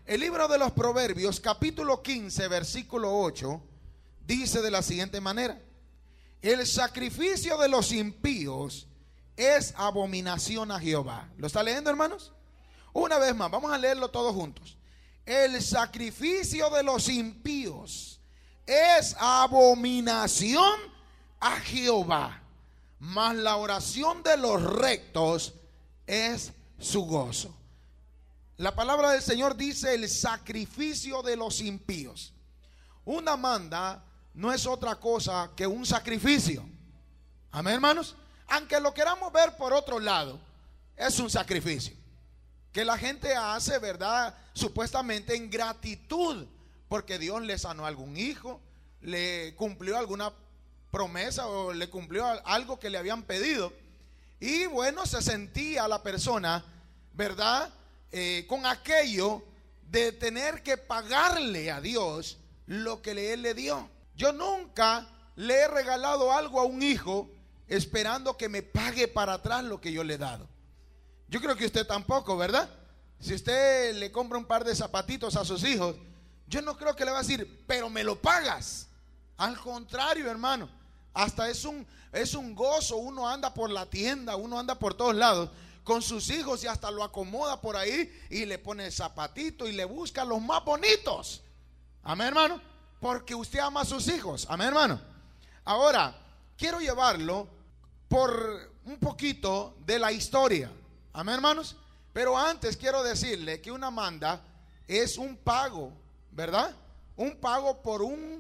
El libro de los Proverbios, capítulo 15, versículo 8, dice de la siguiente manera: el sacrificio de los impíos es abominación a Jehová. ¿Lo está leyendo, hermanos? Una vez más, vamos a leerlo todos juntos. El sacrificio de los impíos es abominación a Jehová, mas la oración de los rectos es su gozo. La palabra del Señor dice el sacrificio de los impíos. Una manda no es otra cosa que un sacrificio. Amén, hermanos. Aunque lo queramos ver por otro lado, es un sacrificio que la gente hace, ¿verdad? Supuestamente en gratitud, porque Dios le sanó a algún hijo, le cumplió alguna promesa o le cumplió algo que le habían pedido. Y bueno, se sentía la persona, ¿verdad? Con aquello de tener que pagarle a Dios lo que Él le dio. Yo nunca le he regalado algo a un hijo esperando que me pague para atrás lo que yo le he dado. Yo creo que usted tampoco, ¿verdad? Si usted le compra un par de zapatitos a sus hijos, yo no creo que le va a decir, pero me lo pagas. Al contrario, hermano, hasta es un gozo. Uno anda por la tienda, uno anda por todos lados con sus hijos y hasta lo acomoda por ahí y le pone el zapatito y le busca los más bonitos. Amén, hermano, porque usted ama a sus hijos. Amén, hermano. Ahora, quiero llevarlo por un poquito de la historia. Amén, hermanos. Pero antes quiero decirle que una manda es un pago, ¿verdad? Un pago por un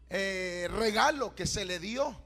regalo que se le dio.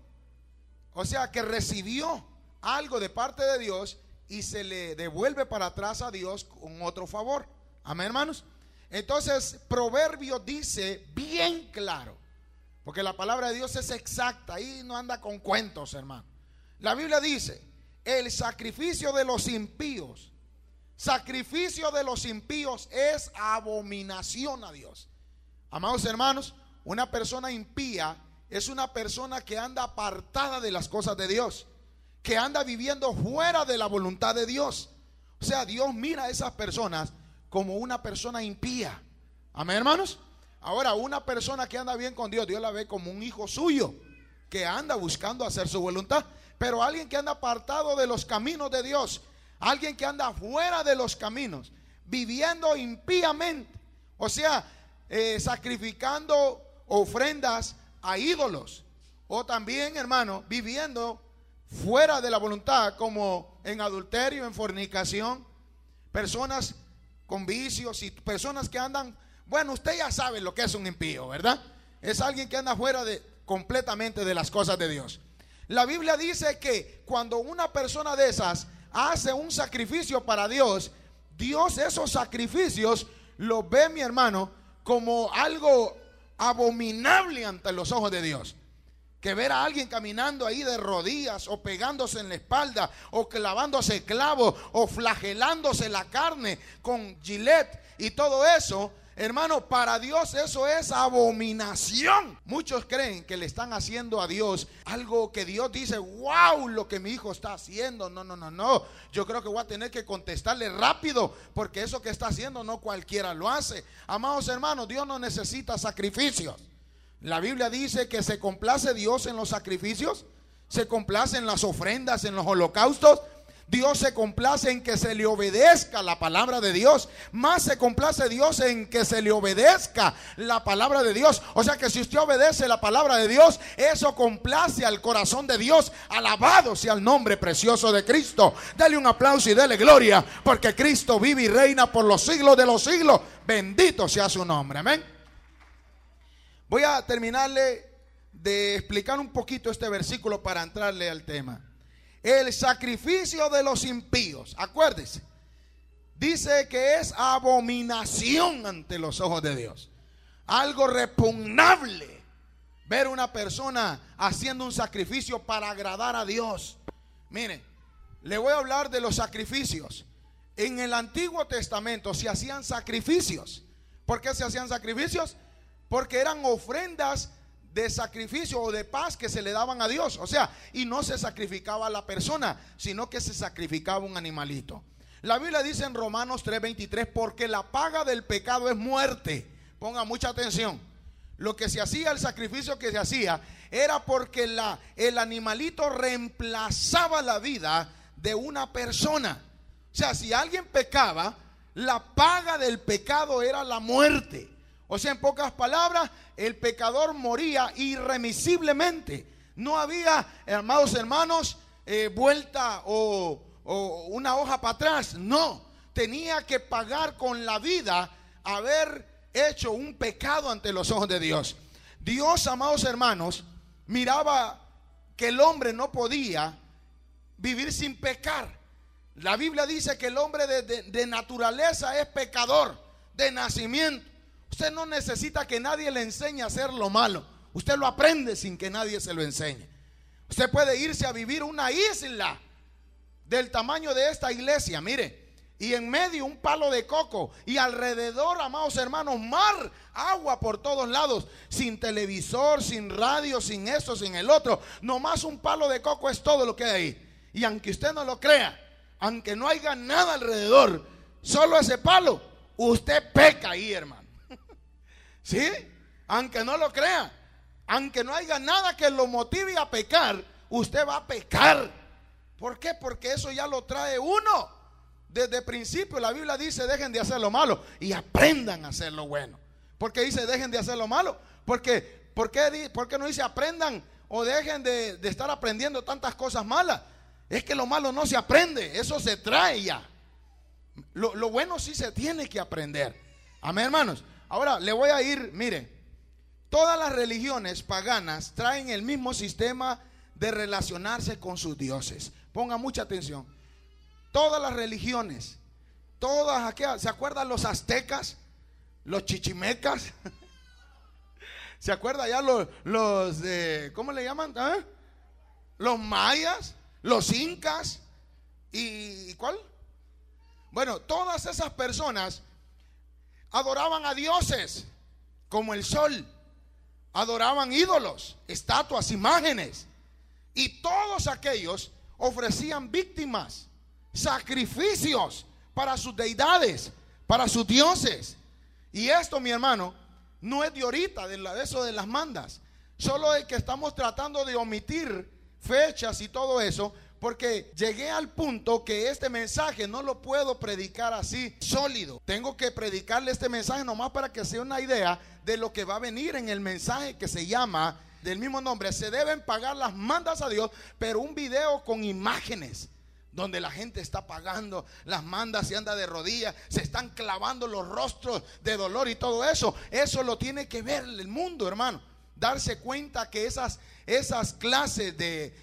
O sea, que recibió algo de parte de Dios y se le devuelve para atrás a Dios con otro favor. Amén, hermanos. Entonces, Proverbio dice bien claro, porque la palabra de Dios es exacta, ahí no anda con cuentos, hermano. La Biblia dice: el sacrificio de los impíos, sacrificio de los impíos es abominación a Dios. Amados hermanos, una persona impía es una persona que anda apartada de las cosas de Dios, que anda viviendo fuera de la voluntad de Dios. O sea, Dios mira a esas personas como una persona impía. Amén, hermanos. Ahora, una persona que anda bien con Dios, Dios la ve como un hijo suyo, que anda buscando hacer su voluntad. Pero alguien que anda apartado de los caminos de Dios, alguien que anda fuera de los caminos, viviendo impíamente, o sea, sacrificando ofrendas a ídolos, o también, hermano, viviendo fuera de la voluntad, como en adulterio, en fornicación, personas con vicios y personas que andan, bueno, usted ya sabe lo que es un impío, ¿verdad? Es alguien que anda fuera completamente de las cosas de Dios. La Biblia dice que cuando una persona de esas hace un sacrificio para Dios, Dios esos sacrificios los ve, mi hermano, como algo abominable ante los ojos de Dios. Que ver a alguien caminando ahí de rodillas, o pegándose en la espalda, o clavándose clavos, o flagelándose la carne con gilet y todo eso, hermano, para Dios eso es abominación. Muchos creen que le están haciendo a Dios algo que Dios dice: wow, lo que mi hijo está haciendo. No. Yo creo que voy a tener que contestarle rápido, porque eso que está haciendo no cualquiera lo hace. Amados hermanos, Dios no necesita sacrificios. La Biblia dice que se complace Dios en los sacrificios, se complace en las ofrendas, en los holocaustos. Dios se complace en que se le obedezca la palabra de Dios. Más se complace Dios en que se le obedezca la palabra de Dios. O sea que si usted obedece la palabra de Dios, eso complace al corazón de Dios. Alabado sea el nombre precioso de Cristo. Dale un aplauso y dele gloria, porque Cristo vive y reina por los siglos de los siglos. Bendito sea su nombre. Amén. Voy a terminarle de explicar un poquito este versículo para entrarle al tema. El sacrificio de los impíos, acuérdese, dice que es abominación ante los ojos de Dios. Algo repugnable ver una persona haciendo un sacrificio para agradar a Dios. Mire, le voy a hablar de los sacrificios. En el Antiguo Testamento se hacían sacrificios. ¿Por qué se hacían sacrificios? Porque eran ofrendas de sacrificio o de paz que se le daban a Dios. O sea, y no se sacrificaba a la persona, sino que se sacrificaba un animalito. La Biblia dice en Romanos 3:23, porque la paga del pecado es muerte. Ponga mucha atención. Lo que se hacía, el sacrificio que se hacía, era porque el animalito reemplazaba la vida de una persona. O sea, si alguien pecaba, la paga del pecado era la muerte. O sea, en pocas palabras, el pecador moría irremisiblemente. No había, amados hermanos, vuelta o una hoja para atrás. No, tenía que pagar con la vida haber hecho un pecado ante los ojos de Dios. Dios, amados hermanos, miraba que el hombre no podía vivir sin pecar. La Biblia dice que el hombre de naturaleza es pecador, de nacimiento. Usted no necesita que nadie le enseñe a hacer lo malo. Usted lo aprende sin que nadie se lo enseñe. Usted puede irse a vivir una isla del tamaño de esta iglesia, mire, y en medio un palo de coco, y alrededor, amados hermanos, mar, agua por todos lados, sin televisor, sin radio, sin esto, sin el otro. Nomás un palo de coco es todo lo que hay ahí. Y aunque usted no lo crea, aunque no haya nada alrededor, solo ese palo, usted peca ahí, hermano. ¿Sí? Aunque no lo crea, aunque no haya nada que lo motive a pecar, usted va a pecar. ¿Por qué? Porque eso ya lo trae uno. Desde el principio la Biblia dice: dejen de hacer lo malo y aprendan a hacer lo bueno. ¿Por qué dice dejen de hacer lo malo? ¿Por qué no dice aprendan o dejen de estar aprendiendo tantas cosas malas? Es que lo malo no se aprende, eso se trae ya. Lo bueno sí se tiene que aprender. Amén, hermanos. Ahora le voy a ir, mire, todas las religiones paganas traen el mismo sistema de relacionarse con sus dioses. Ponga mucha atención. Todas las religiones, todas aquellas, ¿se acuerdan los aztecas? Los chichimecas. ¿Se acuerdan ya los ¿cómo le llaman? Los mayas, los incas y ¿cuál? Bueno, todas esas personas adoraban a dioses como el sol, adoraban ídolos, estatuas, imágenes, y todos aquellos ofrecían víctimas, sacrificios para sus deidades, para sus dioses. Y esto, mi hermano, no es de ahorita, de eso de las mandas. Solo es que estamos tratando de omitir fechas y todo eso, porque llegué al punto que este mensaje no lo puedo predicar así sólido. Tengo que predicarle este mensaje nomás para que sea una idea de lo que va a venir en el mensaje que se llama, del mismo nombre, se deben pagar las mandas a Dios, pero un video con imágenes donde la gente está pagando las mandas y anda de rodillas, se están clavando los rostros de dolor y todo eso. Eso lo tiene que ver el mundo, hermano. Darse cuenta que esas clases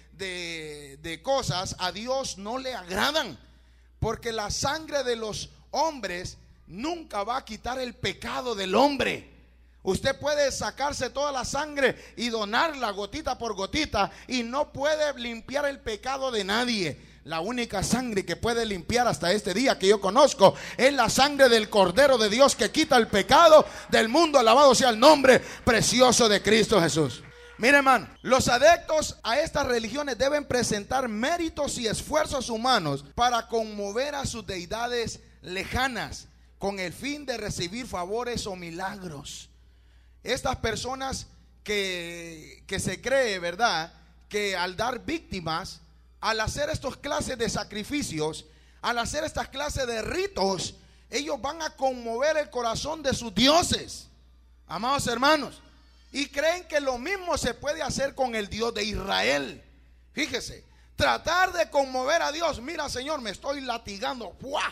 de cosas a Dios no le agradan, porque la sangre de los hombres nunca va a quitar el pecado del hombre. Usted puede sacarse toda la sangre y donarla gotita por gotita y no puede limpiar el pecado de nadie. La única sangre que puede limpiar hasta este día que yo conozco es la sangre del Cordero de Dios, que quita el pecado del mundo. Alabado sea el nombre precioso de Cristo Jesús. Mire, hermano, los adeptos a estas religiones deben presentar méritos y esfuerzos humanos para conmover a sus deidades lejanas, con el fin de recibir favores o milagros. Estas personas que se cree, ¿verdad?, que al dar víctimas, al hacer estas clases de sacrificios, al hacer estas clases de ritos, ellos van a conmover el corazón de sus dioses, amados hermanos, y creen que lo mismo se puede hacer con el Dios de Israel. Fíjese, tratar de conmover a Dios. Mira, Señor, me estoy latigando,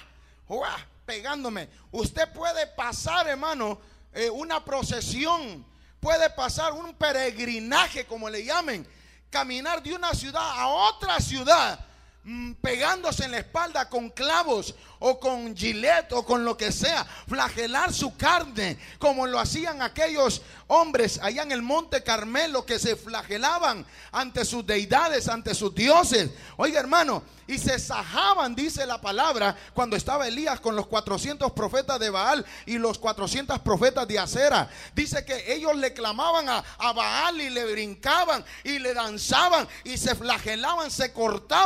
pegándome. Usted puede pasar, hermano, una procesión, puede pasar un peregrinaje, como le llamen, caminar de una ciudad a otra ciudad, pegándose en la espalda con clavos o con gilet o con lo que sea, flagelar su carne, como lo hacían aquellos hombres allá en el monte Carmelo, que se flagelaban ante sus deidades, ante sus dioses. Oiga, hermano, y se sajaban, dice la palabra, cuando estaba Elías con los 400 profetas de Baal y los 400 profetas de Acera. Dice que ellos le clamaban a Baal y le brincaban y le danzaban y se flagelaban, se cortaban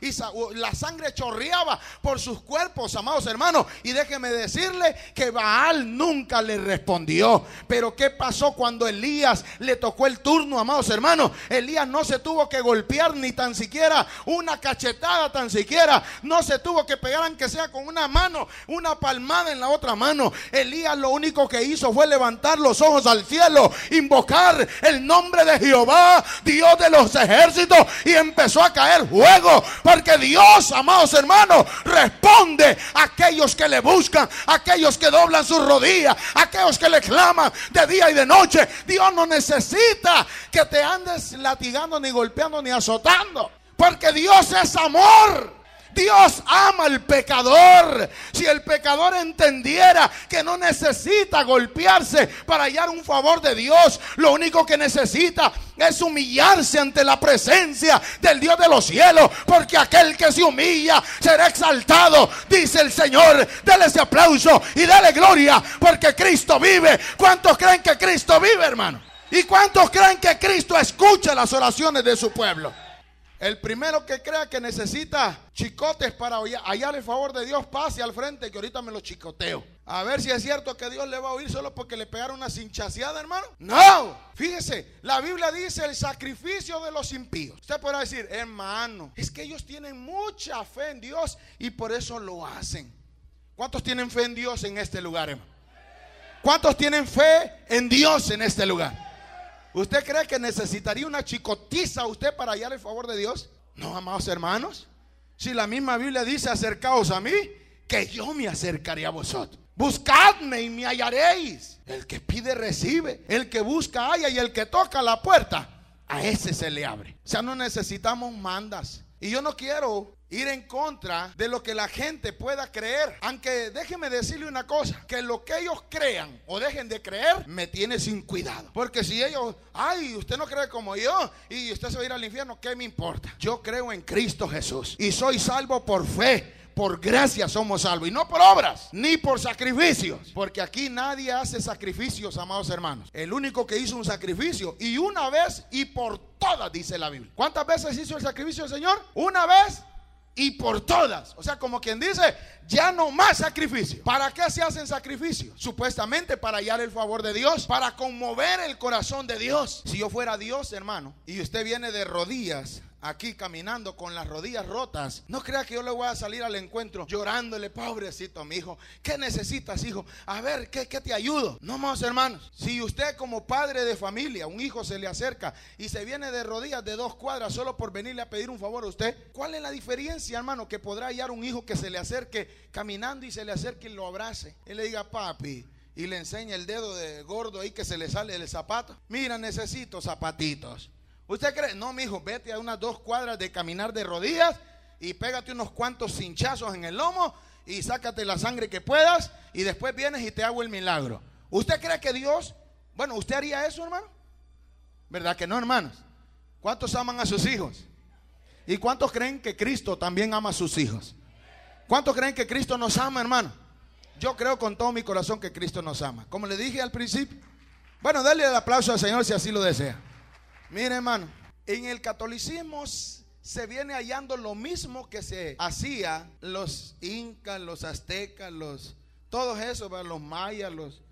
y la sangre chorreaba por sus cuerpos, amados hermanos. Y déjeme decirle que Baal nunca le respondió. Pero ¿qué pasó cuando Elías le tocó el turno, amados hermanos? Elías no se tuvo que golpear ni tan siquiera una cachetada, tan siquiera no se tuvo que pegar, aunque sea con una mano, una palmada en la otra mano. Elías lo único que hizo fue levantar los ojos al cielo, invocar el nombre de Jehová, Dios de los ejércitos, y empezó a caer fuego, porque Dios, amados hermanos, responde a aquellos que le buscan, a aquellos que doblan sus rodillas, a aquellos que le claman de día y de noche. Dios no necesita que te andes latigando, ni golpeando, ni azotando, porque Dios es amor. Dios ama al pecador. Si el pecador entendiera que no necesita golpearse para hallar un favor de Dios, lo único que necesita es humillarse ante la presencia del Dios de los cielos, porque aquel que se humilla será exaltado, dice el Señor. Dele ese aplauso y dale gloria, porque Cristo vive. ¿Cuántos creen que Cristo vive, hermano? ¿Y cuántos creen que Cristo escucha las oraciones de su pueblo? El primero que crea que necesita chicotes para hallar el favor de Dios, pase al frente, que ahorita me lo chicoteo. A ver si es cierto que Dios le va a oír solo porque le pegaron una cinchaseada, hermano. No, fíjese, la Biblia dice el sacrificio de los impíos. Usted podrá decir, hermano, es que ellos tienen mucha fe en Dios y por eso lo hacen. ¿Cuántos tienen fe en Dios en este lugar, hermano? ¿Cuántos tienen fe en Dios en este lugar? ¿Usted cree que necesitaría una chicotiza usted para hallar el favor de Dios? No, amados hermanos. Si la misma Biblia dice, acercaos a mí, que yo me acercaré a vosotros. Buscadme y me hallaréis. El que pide recibe, el que busca halla, y el que toca la puerta, a ese se le abre. O sea, no necesitamos mandas. Y yo no quiero ir en contra de lo que la gente pueda creer, aunque déjeme decirle una cosa, que lo que ellos crean o dejen de creer me tiene sin cuidado, porque si ellos, ay, usted no cree como yo y usted se va a ir al infierno, ¿qué me importa? Yo creo en Cristo Jesús y soy salvo por fe. Por gracia somos salvos, y no por obras, ni por sacrificios, porque aquí nadie hace sacrificios, amados hermanos. El único que hizo un sacrificio, y una vez y por todas, dice la Biblia. ¿Cuántas veces hizo el sacrificio el Señor? Una vez y por todas. O sea, como quien dice, ya no más sacrificio. ¿Para qué se hacen sacrificios? Supuestamente para hallar el favor de Dios, para conmover el corazón de Dios. Si yo fuera Dios, hermano, y usted viene de rodillas aquí caminando con las rodillas rotas, no crea que yo le voy a salir al encuentro llorándole, pobrecito mi hijo, ¿qué necesitas, hijo? A ver, ¿qué te ayudo? No, más hermanos, si usted como padre de familia, un hijo se le acerca y se viene de rodillas de 2 cuadras solo por venirle a pedir un favor a usted, ¿cuál es la diferencia, hermano, que podrá hallar un hijo que se le acerque caminando y se le acerque y lo abrace y le diga, papi, y le enseña el dedo de gordo ahí que se le sale del zapato? Mira, necesito zapatitos. ¿Usted cree? No, mijo, vete a unas 2 cuadras de caminar de rodillas y pégate unos cuantos cinchazos en el lomo y sácate la sangre que puedas y después vienes y te hago el milagro. ¿Usted cree que Dios, bueno, usted haría eso, hermano? ¿Verdad que no, hermanos? ¿Cuántos aman a sus hijos? ¿Y cuántos creen que Cristo también ama a sus hijos? ¿Cuántos creen que Cristo nos ama, hermano? Yo creo con todo mi corazón que Cristo nos ama. Como le dije al principio. Bueno, dale el aplauso al Señor si así lo desea. Mire, hermano, en el catolicismo se viene hallando lo mismo que se hacía los incas, los aztecas, todos esos, los mayas,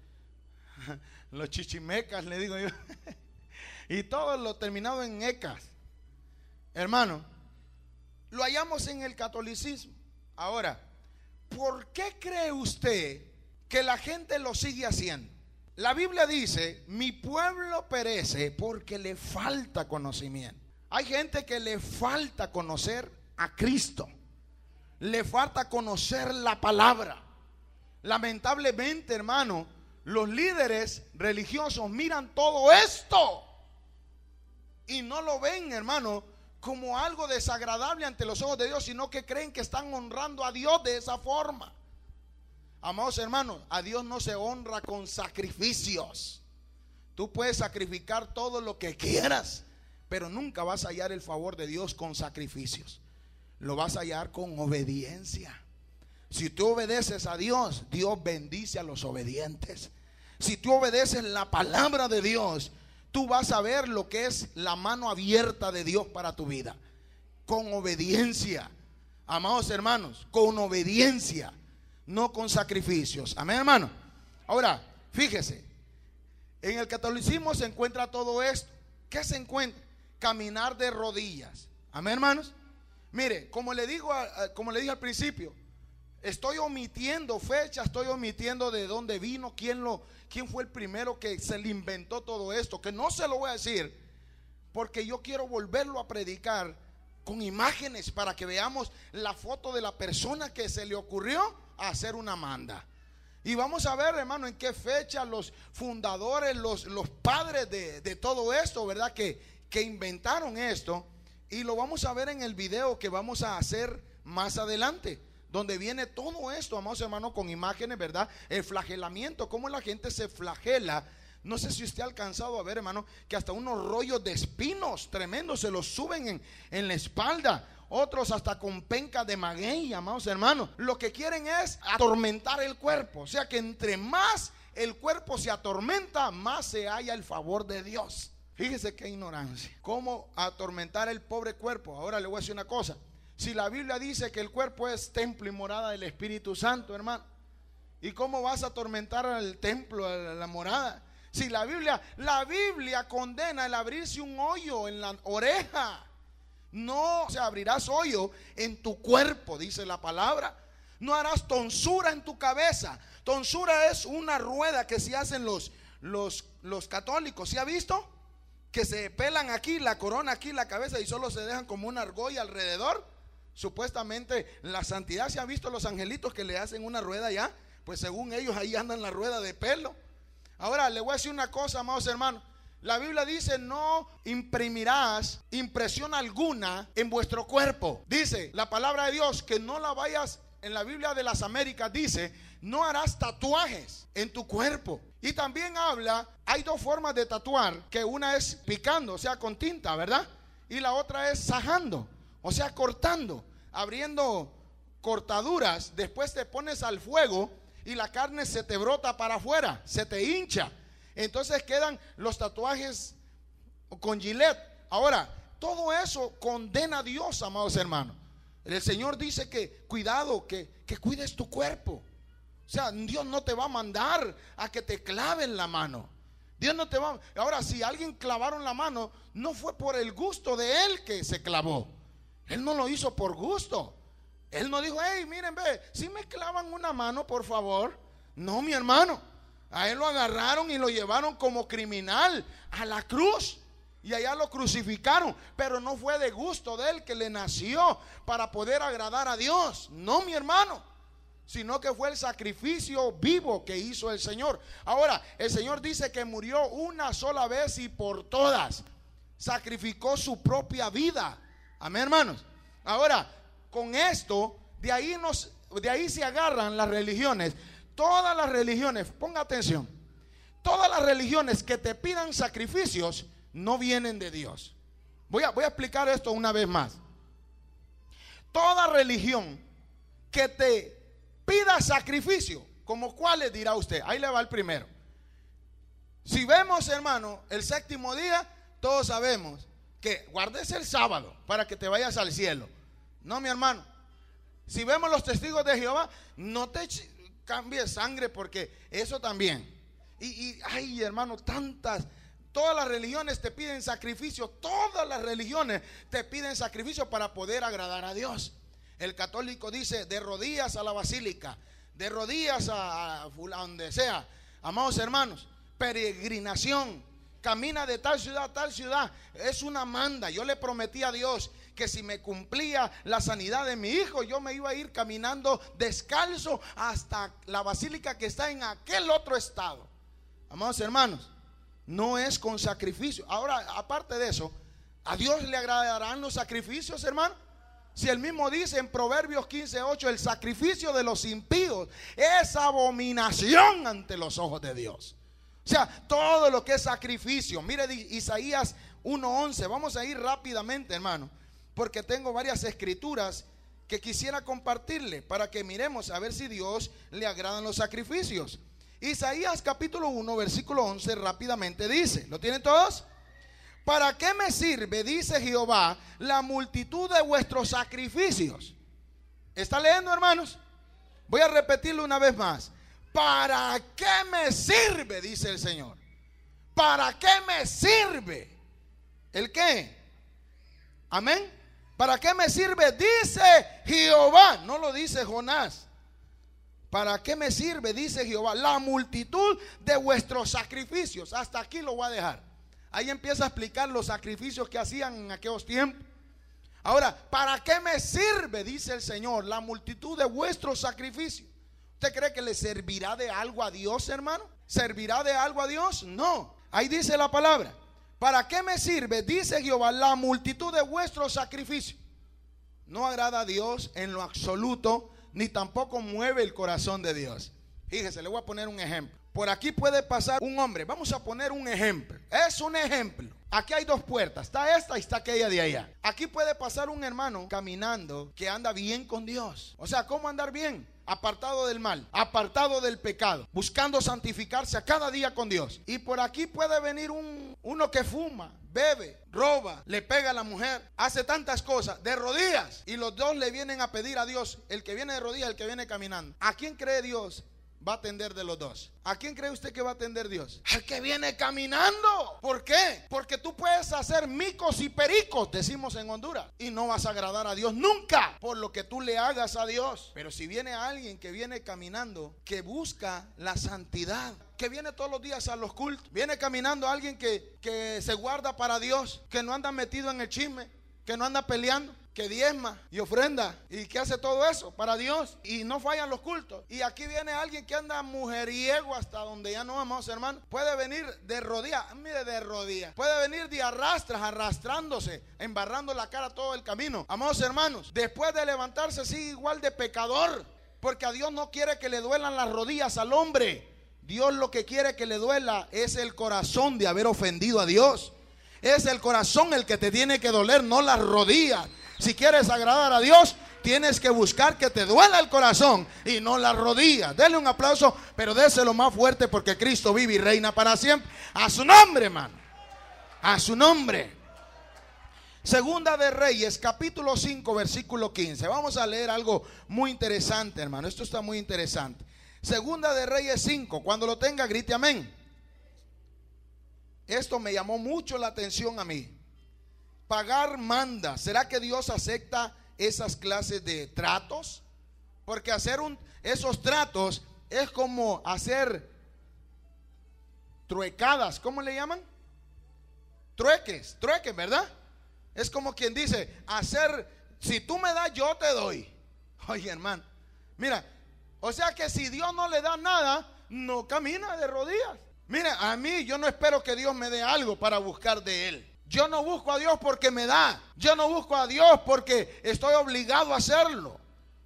los chichimecas, le digo yo, y todo lo terminado en ecas. Hermano, lo hallamos en el catolicismo. Ahora, ¿por qué cree usted que la gente lo sigue haciendo? La Biblia dice, mi pueblo perece porque le falta conocimiento. Hay gente que le falta conocer a Cristo, le falta conocer la palabra. Lamentablemente, hermano, los líderes religiosos miran todo esto y no lo ven, hermano, como algo desagradable ante los ojos de Dios, sino que creen que están honrando a Dios de esa forma. Amados hermanos, a Dios no se honra con sacrificios. Tú puedes sacrificar todo lo que quieras, pero nunca vas a hallar el favor de Dios con sacrificios. Lo vas a hallar con obediencia. Si tú obedeces a Dios, Dios bendice a los obedientes. Si tú obedeces la palabra de Dios, tú vas a ver lo que es la mano abierta de Dios para tu vida. Con obediencia. amados hermanos, con obediencia, no con sacrificios. Amén, hermano. Ahora, fíjese, en el catolicismo se encuentra todo esto. ¿Qué se encuentra? Caminar de rodillas. Amén, hermanos. Mire, como le dije al principio, estoy omitiendo fechas, estoy omitiendo de dónde vino, quién fue el primero que se le inventó todo esto, que no se lo voy a decir, porque yo quiero volverlo a predicar con imágenes para que veamos la foto de la persona que se le ocurrió hacer una manda. Y vamos a ver, hermano, en qué fecha los fundadores, los padres de todo esto, ¿verdad? Que inventaron esto. Y lo vamos a ver en el video que vamos a hacer más adelante, donde viene todo esto, amados hermanos, con imágenes, ¿verdad? El flagelamiento, cómo la gente se flagela. No sé si usted ha alcanzado a ver, hermano, que hasta unos rollos de espinos tremendos se los suben en la espalda. Otros hasta con penca de maguey, amados hermanos. Lo que quieren es atormentar el cuerpo. O sea que entre más el cuerpo se atormenta, más se halla el favor de Dios. Fíjese qué ignorancia. ¿Cómo atormentar el pobre cuerpo? Ahora le voy a decir una cosa. Si la Biblia dice que el cuerpo es templo y morada del Espíritu Santo, hermano, ¿y cómo vas a atormentar al templo, a la morada? Si la Biblia condena el abrirse un hoyo en la oreja. No se abrirás hoyo en tu cuerpo, dice la palabra. No harás tonsura en tu cabeza. Tonsura es una rueda que se hacen los católicos. ¿Sí ha visto? Que se pelan aquí, la corona aquí, la cabeza, y solo se dejan como una argolla alrededor. Supuestamente la santidad. ¿Se ha visto los angelitos que le hacen una rueda ya? Pues según ellos ahí andan la rueda de pelo. Ahora le voy a decir una cosa, amados hermanos. La Biblia dice: no imprimirás impresión alguna en vuestro cuerpo. Dice la palabra de Dios que no la vayas. En la Biblia de las Américas dice: no harás tatuajes en tu cuerpo. Y también habla, hay dos formas de tatuar, que una es picando, o sea con tinta, ¿verdad? Y la otra es sajando, o sea cortando, abriendo cortaduras. Después te pones al fuego y la carne se te brota para afuera, se te hincha. Entonces quedan los tatuajes con Gillette. Ahora, todo eso condena a Dios, amados hermanos. El Señor dice que cuidado, que cuides tu cuerpo. O sea, Dios no te va a mandar a que te claven la mano. Dios no te va. Ahora, si alguien clavaron la mano, no fue por el gusto de él que se clavó. Él no lo hizo por gusto. Él no dijo: hey, miren, ve, si me clavan una mano, por favor. No, mi hermano. A él lo agarraron y lo llevaron como criminal a la cruz. Y allá lo crucificaron. Pero no fue de gusto de él, que le nació para poder agradar a Dios. No, mi hermano. Sino que fue el sacrificio vivo que hizo el Señor. Ahora, el Señor dice que murió una sola vez y por todas. Sacrificó su propia vida. Amén, hermanos. Ahora, con esto, de ahí se agarran las religiones. Todas las religiones, ponga atención, todas las religiones que te pidan sacrificios no vienen de Dios. Voy a explicar esto una vez más. Toda religión que te pida sacrificio, ¿como cuáles dirá usted? Ahí le va el primero. Si vemos, hermano, el séptimo día, todos sabemos que guardes el sábado para que te vayas al cielo. No, mi hermano. Si vemos los testigos de Jehová, no te cambies sangre, porque eso también. Ay, hermano, todas las religiones te piden sacrificio. Todas las religiones te piden sacrificio para poder agradar a Dios. El católico dice: de rodillas a la basílica, de rodillas a donde sea. Amados hermanos, peregrinación, camina de tal ciudad a tal ciudad. Es una manda. Yo le prometí a Dios que si me cumplía la sanidad de mi hijo, yo me iba a ir caminando descalzo hasta la basílica que está en aquel otro estado. Amados hermanos, no es con sacrificio. Ahora, aparte de eso, ¿a Dios le agradarán los sacrificios, hermano? Si él mismo dice en Proverbios 15:8: el sacrificio de los impíos es abominación ante los ojos de Dios. O sea, todo lo que es sacrificio. Mire Isaías 1:11. Vamos a ir rápidamente, hermano, porque tengo varias escrituras que quisiera compartirle para que miremos a ver si Dios le agradan los sacrificios. Isaías capítulo 1 versículo 11 rápidamente dice, ¿lo tienen todos? ¿Para qué me sirve, dice Jehová, la multitud de vuestros sacrificios? ¿Está leyendo, hermanos? Voy a repetirlo una vez más. ¿Para qué me sirve? Dice el Señor. ¿Para qué me sirve? ¿El qué? Amén. ¿Para qué me sirve? Dice Jehová. No lo dice Jonás. ¿Para qué me sirve? Dice Jehová. La multitud de vuestros sacrificios. Hasta aquí lo voy a dejar. Ahí empieza a explicar los sacrificios que hacían en aquellos tiempos. Ahora, ¿para qué me sirve? Dice el Señor, la multitud de vuestros sacrificios. ¿Usted cree que le servirá de algo a Dios, hermano? ¿Servirá de algo a Dios? No. Ahí dice la palabra. ¿Para qué me sirve? Dice Jehová, la multitud de vuestros sacrificios. No agrada a Dios en lo absoluto, ni tampoco mueve el corazón de Dios. Fíjese, le voy a poner un ejemplo. Por aquí puede pasar un hombre. Vamos a poner un ejemplo. Es un ejemplo. Aquí hay dos puertas. Está esta y está aquella de allá. Aquí puede pasar un hermano caminando que anda bien con Dios. O sea, ¿cómo andar bien? Apartado del mal, apartado del pecado, buscando santificarse a cada día con Dios. Y por aquí puede venir uno que fuma, bebe, roba, le pega a la mujer, hace tantas cosas de rodillas. Y los dos le vienen a pedir a Dios. El que viene de rodillas, el que viene caminando. ¿A quién cree Dios va a atender de los dos? ¿A quién cree usted que va a atender Dios? Al que viene caminando. ¿Por qué? Porque tú puedes hacer micos y pericos, decimos en Honduras, y no vas a agradar a Dios nunca por lo que tú le hagas a Dios. Pero si viene alguien que viene caminando, que busca la santidad, que viene todos los días a los cultos, viene caminando alguien que se guarda para Dios, que no anda metido en el chisme, que no anda peleando, que diezma y ofrenda y que hace todo eso para Dios y no fallan los cultos. Y aquí viene alguien que anda mujeriego hasta donde ya no, amados hermanos. Puede venir de rodillas, mire, de rodillas. Puede venir de arrastrándose, embarrando la cara todo el camino. Amados hermanos, después de levantarse sigue igual de pecador, porque a Dios no quiere que le duelan las rodillas al hombre. Dios lo que quiere que le duela es el corazón de haber ofendido a Dios. Es el corazón el que te tiene que doler, no las rodillas. Si quieres agradar a Dios, tienes que buscar que te duela el corazón y no las rodillas. Dele un aplauso, pero déselo más fuerte, porque Cristo vive y reina para siempre. A su nombre, hermano. A su nombre. Segunda de Reyes, capítulo 5, versículo 15. Vamos a leer algo muy interesante, hermano. Esto está muy interesante. Segunda de Reyes 5. Cuando lo tenga, grite amén. Esto me llamó mucho la atención a mí. Pagar manda. ¿Será que Dios acepta esas clases de tratos? Porque hacer esos tratos es como hacer truecadas. ¿Cómo le llaman? Trueques, ¿verdad? Es como quien dice, si tú me das, yo te doy. Oye, hermano, mira, o sea que si Dios no le da nada, no camina de rodillas. Mira, a mí yo no espero que Dios me dé algo para buscar de Él. Yo no busco a Dios porque me da. Yo no busco a Dios porque estoy obligado a hacerlo.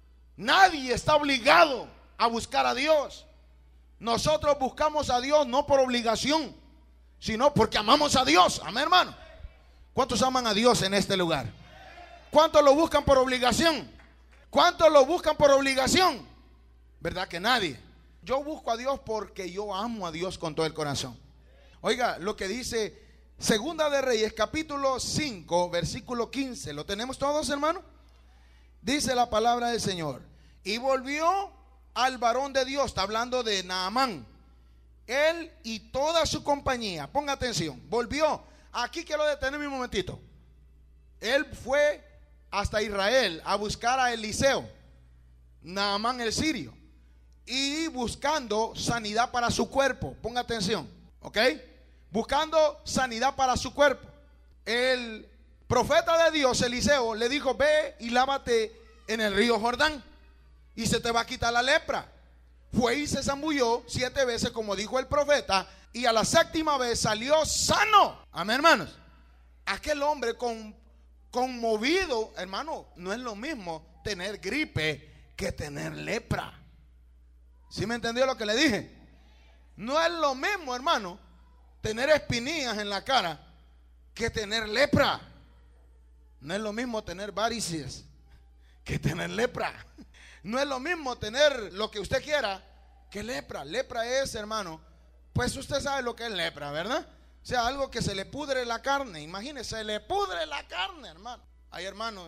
Nadie está obligado a buscar a Dios. Nosotros buscamos a Dios no por obligación, sino porque amamos a Dios. Amén, hermano. ¿Cuántos aman a Dios en este lugar? ¿Cuántos lo buscan por obligación? ¿Cuántos lo buscan por obligación? ¿Verdad que nadie? Yo busco a Dios porque yo amo a Dios con todo el corazón. Oiga, lo que dice Segunda de Reyes, capítulo 5, versículo 15. ¿Lo tenemos todos, hermano? Dice la palabra del Señor. Y volvió al varón de Dios. Está hablando de Naamán. Él y toda su compañía. Ponga atención. Volvió. Aquí quiero detenerme un momentito. Él fue hasta Israel a buscar a Eliseo, Naamán el sirio, y buscando sanidad para su cuerpo. Ponga atención, ¿ok? Buscando sanidad para su cuerpo. El profeta de Dios, Eliseo, le dijo: ve y lávate en el río Jordán y se te va a quitar la lepra. Fue y se zambulló 7 veces, como dijo el profeta, y a la 7ª vez salió sano. Amén, hermanos. Aquel hombre conmovido, hermano, no es lo mismo tener gripe que tener lepra. ¿Sí me entendió lo que le dije? No es lo mismo, hermano, tener espinillas en la cara que tener lepra. No es lo mismo tener varices que tener lepra. No es lo mismo tener lo que usted quiera que lepra. Lepra es, hermano, pues usted sabe lo que es lepra, ¿verdad? O sea, algo que se le pudre la carne. Imagínese, se le pudre la carne, hermano. Hay hermanos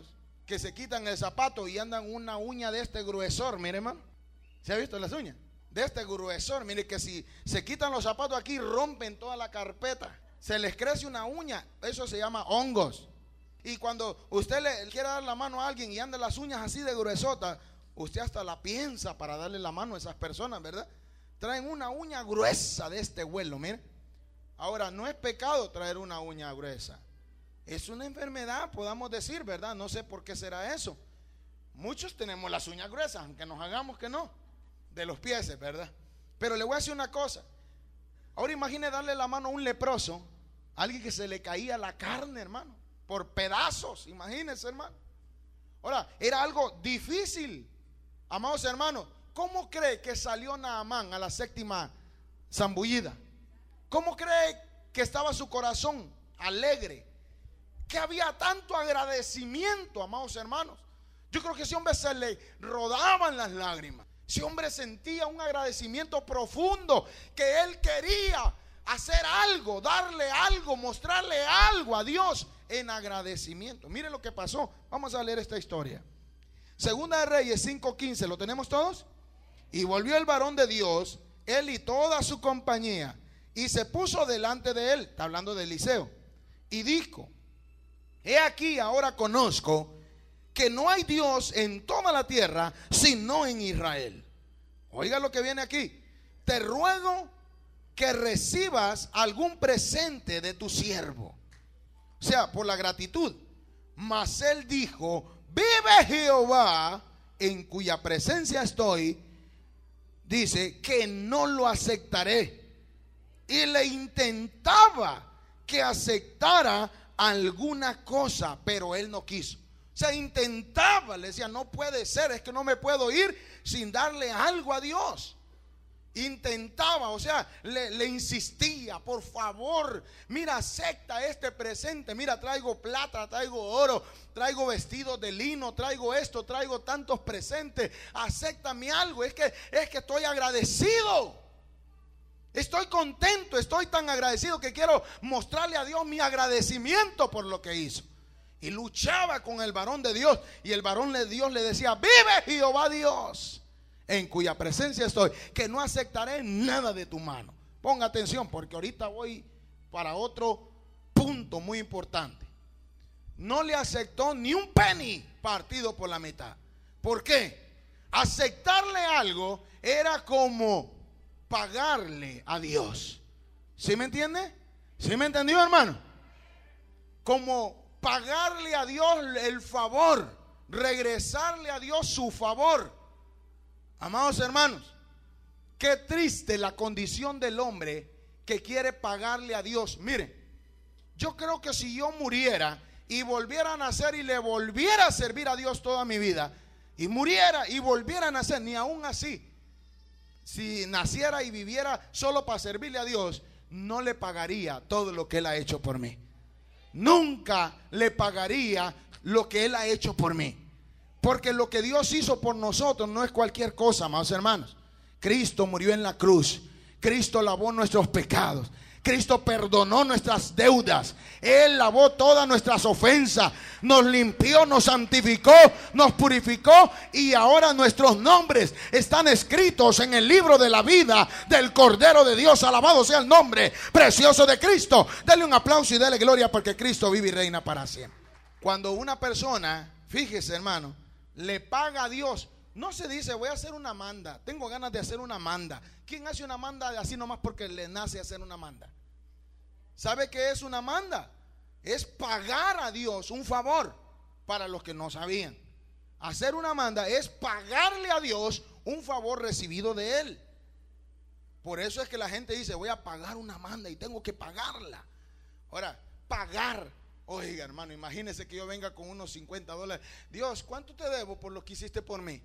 que se quitan el zapato y andan una uña de este gruesor, mire hermano. ¿Se ha visto las uñas? De este gruesor, mire que si se quitan los zapatos aquí rompen toda la carpeta. Se les crece una uña, eso se llama hongos. Y cuando usted le quiere dar la mano a alguien y anda las uñas así de gruesota, usted hasta la piensa para darle la mano a esas personas, ¿verdad? Traen una uña gruesa de este vuelo, mire. Ahora, no es pecado traer una uña gruesa. Es una enfermedad, podamos decir, ¿verdad? No sé por qué será eso. Muchos tenemos las uñas gruesas, aunque nos hagamos que no, de los pies, ¿verdad? Pero le voy a decir una cosa. Ahora imagine darle la mano a un leproso, a alguien que se le caía la carne, hermano, por pedazos, imagínense, hermano. Ahora, era algo difícil, amados hermanos. ¿Cómo cree que salió Naamán a la séptima zambullida? ¿Cómo cree que estaba su corazón alegre? Que había tanto agradecimiento, amados hermanos. Yo creo que ese hombre se le rodaban las lágrimas. Ese hombre sentía un agradecimiento profundo, que él quería hacer algo, darle algo, mostrarle algo a Dios en agradecimiento. Miren lo que pasó. Vamos a leer esta historia. Segunda de Reyes 5:15. ¿Lo tenemos todos? Y volvió el varón de Dios, él y toda su compañía, y se puso delante de él. Está hablando de Eliseo. Y dijo: he aquí, ahora conozco que no hay Dios en toda la tierra sino en Israel. Oiga lo que viene aquí. Te ruego que recibas algún presente de tu siervo. O sea, por la gratitud. Mas él dijo: vive Jehová, en cuya presencia estoy, dice, que no lo aceptaré. Y le intentaba que aceptara alguna cosa, pero él no quiso. O sea, intentaba, le decía: no puede ser, es que no me puedo ir sin darle algo a Dios. Intentaba, o sea, le insistía: por favor, mira, acepta este presente. Mira, traigo plata, traigo oro, traigo vestidos de lino, traigo esto, traigo tantos presentes. Acéptame algo, es que estoy agradecido. Estoy contento, estoy tan agradecido que quiero mostrarle a Dios mi agradecimiento por lo que hizo. Y luchaba con el varón de Dios, y el varón de Dios le decía: vive Jehová Dios, en cuya presencia estoy, que no aceptaré nada de tu mano. Ponga atención, porque ahorita voy para otro punto muy importante. No le aceptó ni un penny partido por la mitad. ¿Por qué? Aceptarle algo era como pagarle a Dios. ¿Sí me entiende? ¿Sí me entendió, hermano? Como pagarle a Dios el favor, regresarle a Dios su favor. Amados hermanos, qué triste la condición del hombre que quiere pagarle a Dios. Mire, yo creo que si yo muriera y volviera a nacer y le volviera a servir a Dios toda mi vida, y muriera y volviera a nacer, ni aún así, si naciera y viviera solo para servirle a Dios, no le pagaría todo lo que Él ha hecho por mí. Nunca le pagaría lo que Él ha hecho por mí. Porque lo que Dios hizo por nosotros no es cualquier cosa, amados hermanos. Cristo murió en la cruz. Cristo lavó nuestros pecados. Cristo perdonó nuestras deudas. Él lavó todas nuestras ofensas. Nos limpió, nos santificó, nos purificó. Y ahora nuestros nombres están escritos en el libro de la vida del Cordero de Dios. Alabado sea el nombre precioso de Cristo. Dale un aplauso y dale gloria, porque Cristo vive y reina para siempre. Cuando una persona, fíjese hermano, le paga a Dios, no se dice: voy a hacer una manda, tengo ganas de hacer una manda. ¿Quién hace una manda así nomás porque le nace hacer una manda? ¿Sabe qué es una manda? Es pagar a Dios un favor. Para los que no sabían, hacer una manda es pagarle a Dios un favor recibido de Él. Por eso es que la gente dice: voy a pagar una manda y tengo que pagarla. Ahora, pagar, oiga hermano, imagínese que yo venga con unos $50. Dios, ¿cuánto te debo por lo que hiciste por mí?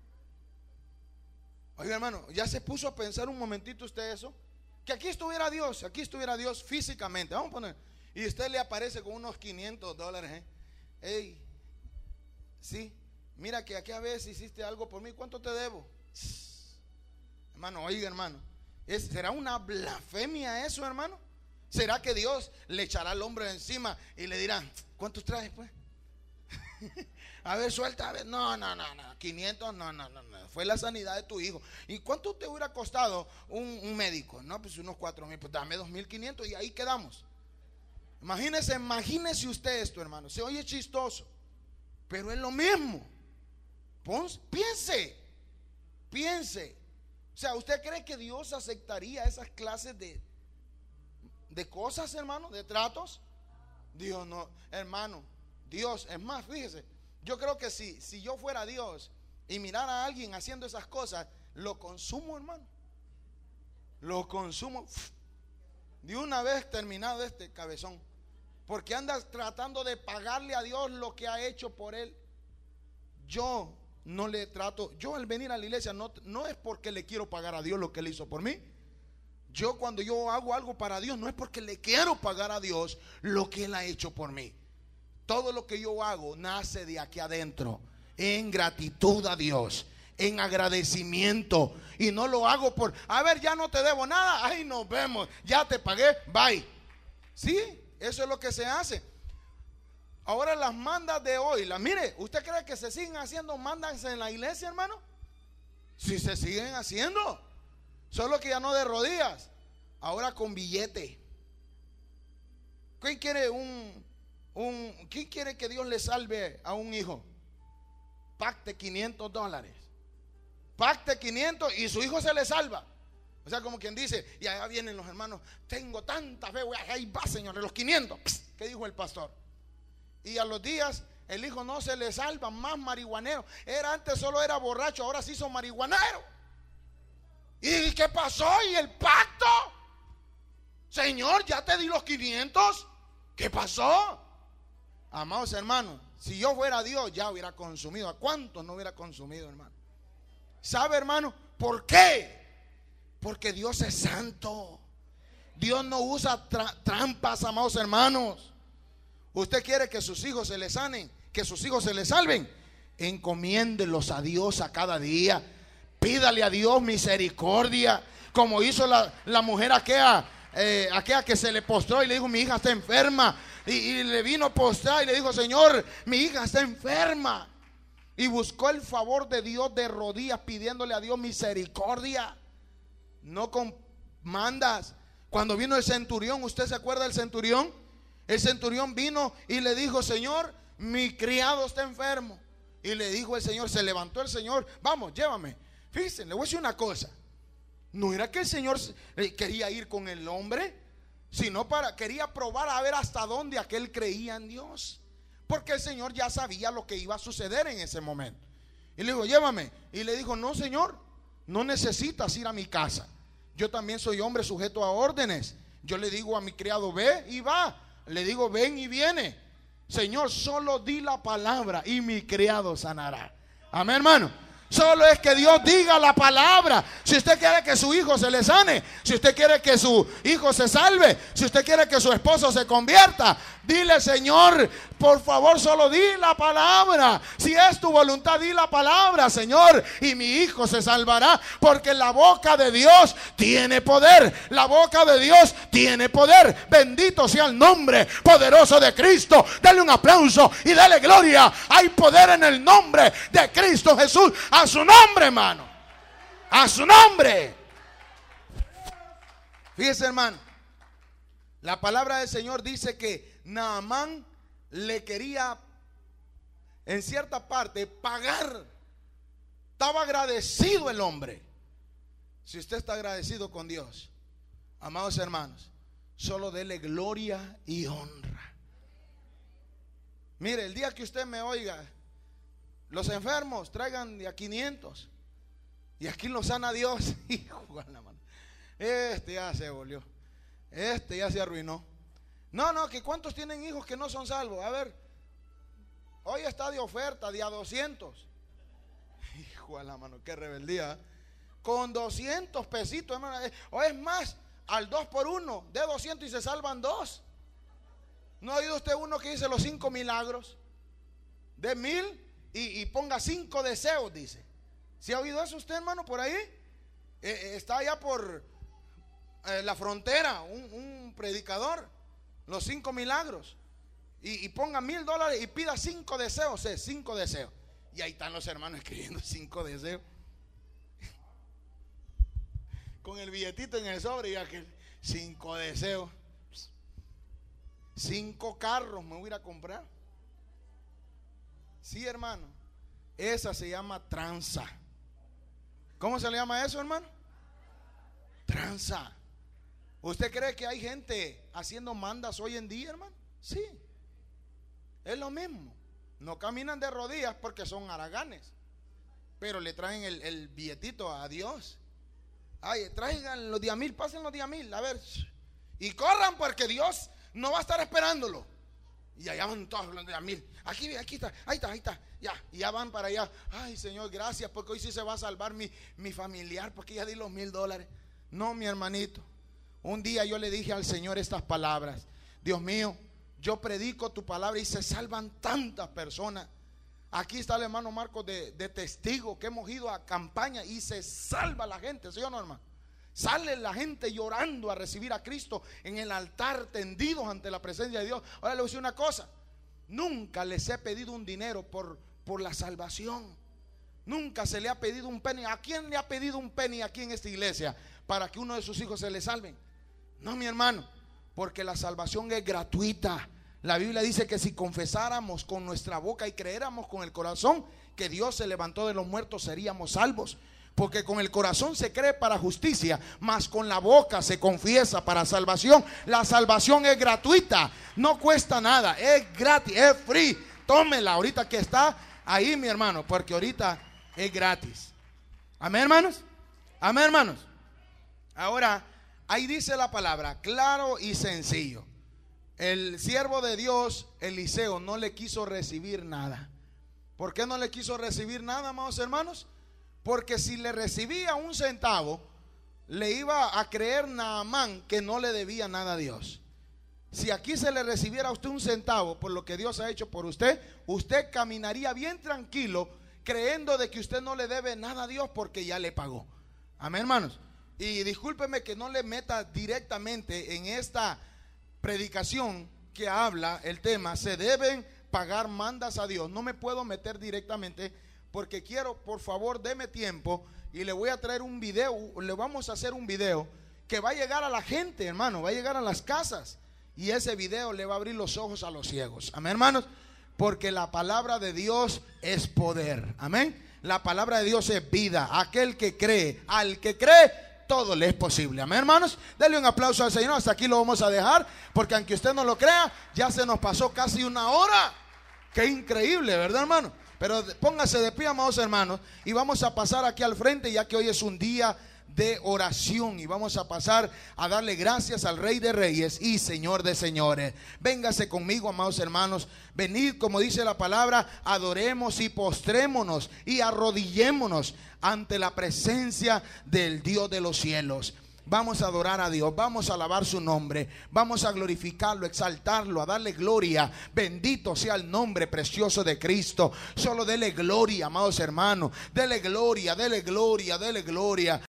Oiga hermano, ¿ya se puso a pensar un momentito usted eso? Que aquí estuviera Dios físicamente, vamos a poner, y usted le aparece con unos $500. Hey, sí, mira que aquella vez hiciste algo por mí, ¿cuánto te debo? Hermano, oiga hermano, ¿será una blasfemia eso, hermano? ¿Será que Dios le echará al hombre encima y le dirá: ¿cuántos traes pues? A ver, suelta, a ver. No, 500, no. Fue la sanidad de tu hijo. ¿Y cuánto te hubiera costado un médico? No, pues unos 4,000, pues dame 2,500 y ahí quedamos. Imagínese usted esto, hermano. Se oye chistoso, pero es lo mismo. Piense. O sea, ¿usted cree que Dios aceptaría esas clases de cosas, hermano? ¿De tratos? Dios no, hermano. Dios, es más, fíjese, yo creo que si yo fuera Dios y mirara a alguien haciendo esas cosas, lo consumo, hermano. Lo consumo de una vez terminado este cabezón. Porque anda tratando de pagarle a Dios lo que ha hecho por él. Yo no le trato, yo al venir a la iglesia no es porque le quiero pagar a Dios lo que él hizo por mí. Yo cuando yo hago algo para Dios no es porque le quiero pagar a Dios lo que él ha hecho por mí. Todo lo que yo hago nace de aquí adentro, en gratitud a Dios, en agradecimiento. Y no lo hago por, a ver, ya no te debo nada, ay, nos vemos, ya te pagué, bye. Sí, eso es lo que se hace. Ahora las mandas de hoy, mire, ¿usted cree que se siguen haciendo mandas en la iglesia, hermano? Sí, se siguen haciendo, solo que ya no de rodillas, ahora con billete. ¿Quién quiere quién quiere que Dios le salve a un hijo? Pacte $500. Pacte 500 y su hijo se le salva. O sea, como quien dice, y allá vienen los hermanos, tengo tanta fe, ahí va, señor, los 500. ¿Qué dijo el pastor? Y a los días el hijo no se le salva, más marihuanero. Antes solo era borracho, ahora se hizo marihuanero. ¿Y qué pasó? ¿Y el pacto? Señor, ya te di los 500. ¿Qué pasó? Amados hermanos, si yo fuera Dios ya hubiera consumido. ¿A cuántos no hubiera consumido, hermano? ¿Sabe, hermano? ¿Por qué? Porque Dios es santo. Dios no usa trampas, amados hermanos. Usted quiere que sus hijos se le sanen, que sus hijos se le salven. Encomiéndelos a Dios a cada día. Pídale a Dios misericordia, como hizo la mujer aquella que se le postró y le dijo: mi hija está enferma. Y le vino a postrar y le dijo: Señor, mi hija está enferma. Y buscó el favor de Dios de rodillas, pidiéndole a Dios misericordia, no con mandas. Cuando vino el centurión, ¿usted se acuerda del centurión? El centurión vino y le dijo: Señor, mi criado está enfermo. Y le dijo el Señor, se levantó el Señor: vamos, llévame. Fíjense, le voy a decir una cosa. No era que el Señor quería ir con el hombre, sino quería probar a ver hasta dónde aquel creía en Dios. Porque el Señor ya sabía lo que iba a suceder en ese momento. Y le dijo: llévame. Y le dijo: no, Señor, no necesitas ir a mi casa. Yo también soy hombre sujeto a órdenes. Yo le digo a mi criado: ve y va. Le digo: ven y viene. Señor, solo di la palabra y mi criado sanará. Amén, hermano. Solo es que Dios diga la palabra. Si usted quiere que su hijo se le sane, si usted quiere que su hijo se salve, si usted quiere que su esposo se convierta, dile: Señor, por favor, solo di la palabra. Si es tu voluntad, di la palabra, Señor, y mi hijo se salvará. Porque la boca de Dios tiene poder. La boca de Dios tiene poder. Bendito sea el nombre poderoso de Cristo. Dale un aplauso y dale gloria. Hay poder en el nombre de Cristo Jesús. A su nombre, hermano. A su nombre. Fíjese, hermano, la palabra del Señor dice que Naamán le quería, en cierta parte, pagar. Estaba agradecido el hombre. Si usted está agradecido con Dios, amados hermanos, solo dele gloria y honra. Mire, el día que usted me oiga: los enfermos traigan de a 500 y aquí los sana Dios, hijo de la mano, este ya se volvió, este ya se arruinó. No, que cuántos tienen hijos que no son salvos. A ver, hoy está de oferta de a 200. Hijo de la mano, qué rebeldía. Con 200 pesitos, hermano. O es más, al 2 por 1, de 200 y se salvan 2. ¿No ha oído usted uno que dice los 5 milagros? De 1000 y ponga 5 deseos, dice. ¿Sí ha oído eso usted, hermano, por ahí? Está allá por la frontera un predicador, los 5 milagros. y ponga $1000 y pida 5 deseos, 5 deseos. Y ahí están los hermanos escribiendo 5 deseos. Con el billetito en el sobre y aquel 5 deseos. 5 carros me voy a ir a comprar. Sí, hermano. Esa se llama tranza. ¿Cómo se le llama eso, hermano? Tranza. ¿Usted cree que hay gente haciendo mandas hoy en día, hermano? Sí. Es lo mismo. No caminan de rodillas porque son haraganes, pero le traen el billetito a Dios. Ay, traigan los 10,000, pasen los 10,000, a ver. Y corran porque Dios no va a estar esperándolo. Y allá van todos los 10,000. Aquí está, ahí está. Ya van para allá. Ay, Señor, gracias porque hoy sí se va a salvar mi familiar porque ya di los $1,000. No, mi hermanito. Un día yo le dije al Señor estas palabras. Dios mío, yo predico tu palabra y se salvan tantas personas. Aquí está el hermano Marcos de testigo que hemos ido a campaña y se salva la gente, ¿sí o no, hermano? Sale la gente llorando a recibir a Cristo en el altar, tendidos ante la presencia de Dios. Ahora le voy a decir una cosa: nunca les he pedido un dinero por la salvación. Nunca se le ha pedido un penny. ¿A quién le ha pedido un penny aquí en esta iglesia para que uno de sus hijos se le salven? No, mi hermano, porque la salvación es gratuita. La Biblia dice que si confesáramos con nuestra boca y creéramos con el corazón que Dios se levantó de los muertos, seríamos salvos. Porque con el corazón se cree para justicia, mas con la boca se confiesa para salvación. La salvación es gratuita, no cuesta nada, es gratis, es free. Tómela ahorita que está ahí, mi hermano, porque ahorita es gratis. Amén, hermanos. Amén, hermanos. Ahora, ahí dice la palabra, claro y sencillo. El siervo de Dios, Eliseo, no le quiso recibir nada. ¿Por qué no le quiso recibir nada, amados hermanos? Porque si le recibía un centavo, le iba a creer Naamán que no le debía nada a Dios. Si aquí se le recibiera a usted un centavo por lo que Dios ha hecho por usted, usted caminaría bien tranquilo, creyendo de que usted no le debe nada a Dios porque ya le pagó. Amén, hermanos. Y discúlpeme que no le meta directamente en esta predicación que habla el tema, se deben pagar mandas a Dios. No me puedo meter directamente porque quiero, por favor, deme tiempo y le voy a traer un video, le vamos a hacer un video que va a llegar a la gente, hermano, va a llegar a las casas y ese video le va a abrir los ojos a los ciegos. Amén, hermanos, porque la palabra de Dios es poder. Amén. La palabra de Dios es vida. Aquel que cree, al que cree, todo le es posible. Amén, hermanos. Denle un aplauso al Señor. Hasta aquí lo vamos a dejar, porque aunque usted no lo crea, ya se nos pasó casi una hora. Qué increíble, ¿verdad, hermano? Pero póngase de pie, amados hermanos, y vamos a pasar aquí al frente, ya que hoy es un día de oración y vamos a pasar a darle gracias al Rey de Reyes y Señor de Señores. Véngase conmigo, amados hermanos. Venid, como dice la palabra, adoremos y postrémonos y arrodillémonos ante la presencia del Dios de los cielos. Vamos a adorar a Dios, vamos a alabar su nombre, vamos a glorificarlo, exaltarlo, a darle gloria. Bendito sea el nombre precioso de Cristo. Solo dele gloria, amados hermanos. Dele gloria, dele gloria, dele gloria.